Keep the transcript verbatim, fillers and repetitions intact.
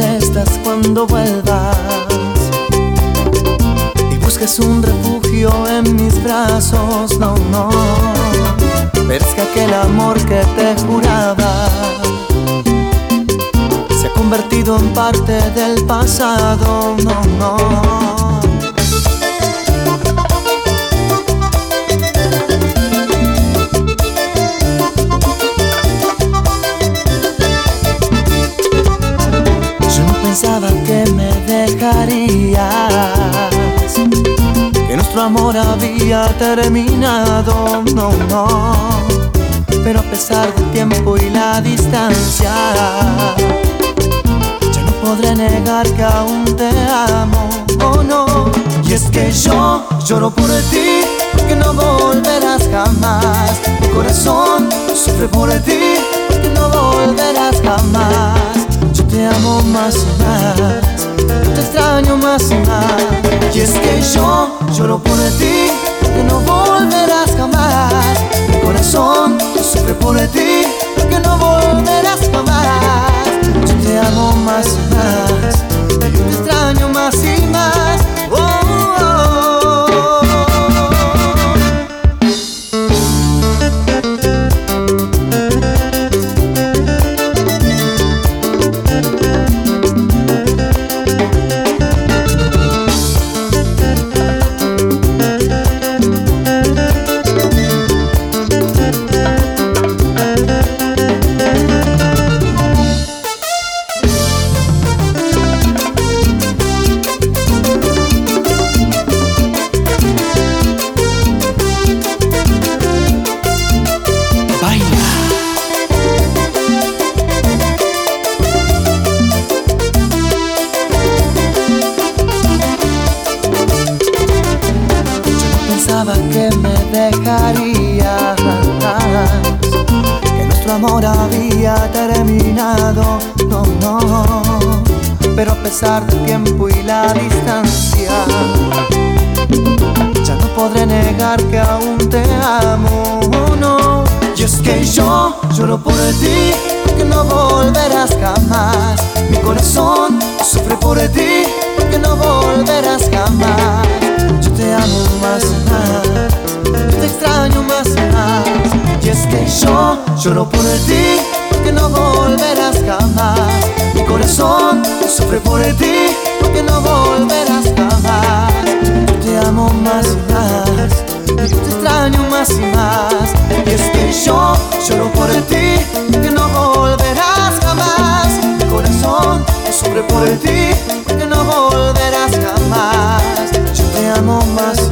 molestas cuando vuelvas y busques un refugio en mis brazos. No, no, pero es que aquel amor que te juraba se ha convertido en parte del pasado. No, no. Pensaba que me dejarías, que nuestro amor había terminado. No, no, pero a pesar del tiempo y la distancia, ya no podré negar que aún te amo. Oh no, y es que yo lloro por ti, porque no volverás jamás. Mi corazón sufre por ti, porque no volverás jamás. Te amo más y más, yo te extraño más y más. Y es que yo lloro por ti, porque no volverás jamás. Mi corazón sufre por ti, porque no volverás jamás. Yo te amo más y más, yo te extraño más y más. Oh, oh, oh. Pensaba que me dejarías, que nuestro amor había terminado. No, no, pero a pesar del tiempo y la distancia, ya no podré negar que aún te amo. Oh, no, y es que yo lloro por ti, porque no volverás jamás. Mi corazón sufre por ti, porque no volverás jamás. Yo te amo más y más, yo te extraño más y más. Y es que yo lloro por ti, porque no volverás jamás. Mi corazón sufre por ti, porque no volverás jamás. Yo te amo más y más, yo te extraño más y más. Y es que yo lloro por ti, porque no volverás jamás. Mi corazón sufre por ti, porque no volverás jamás. Yo te amo más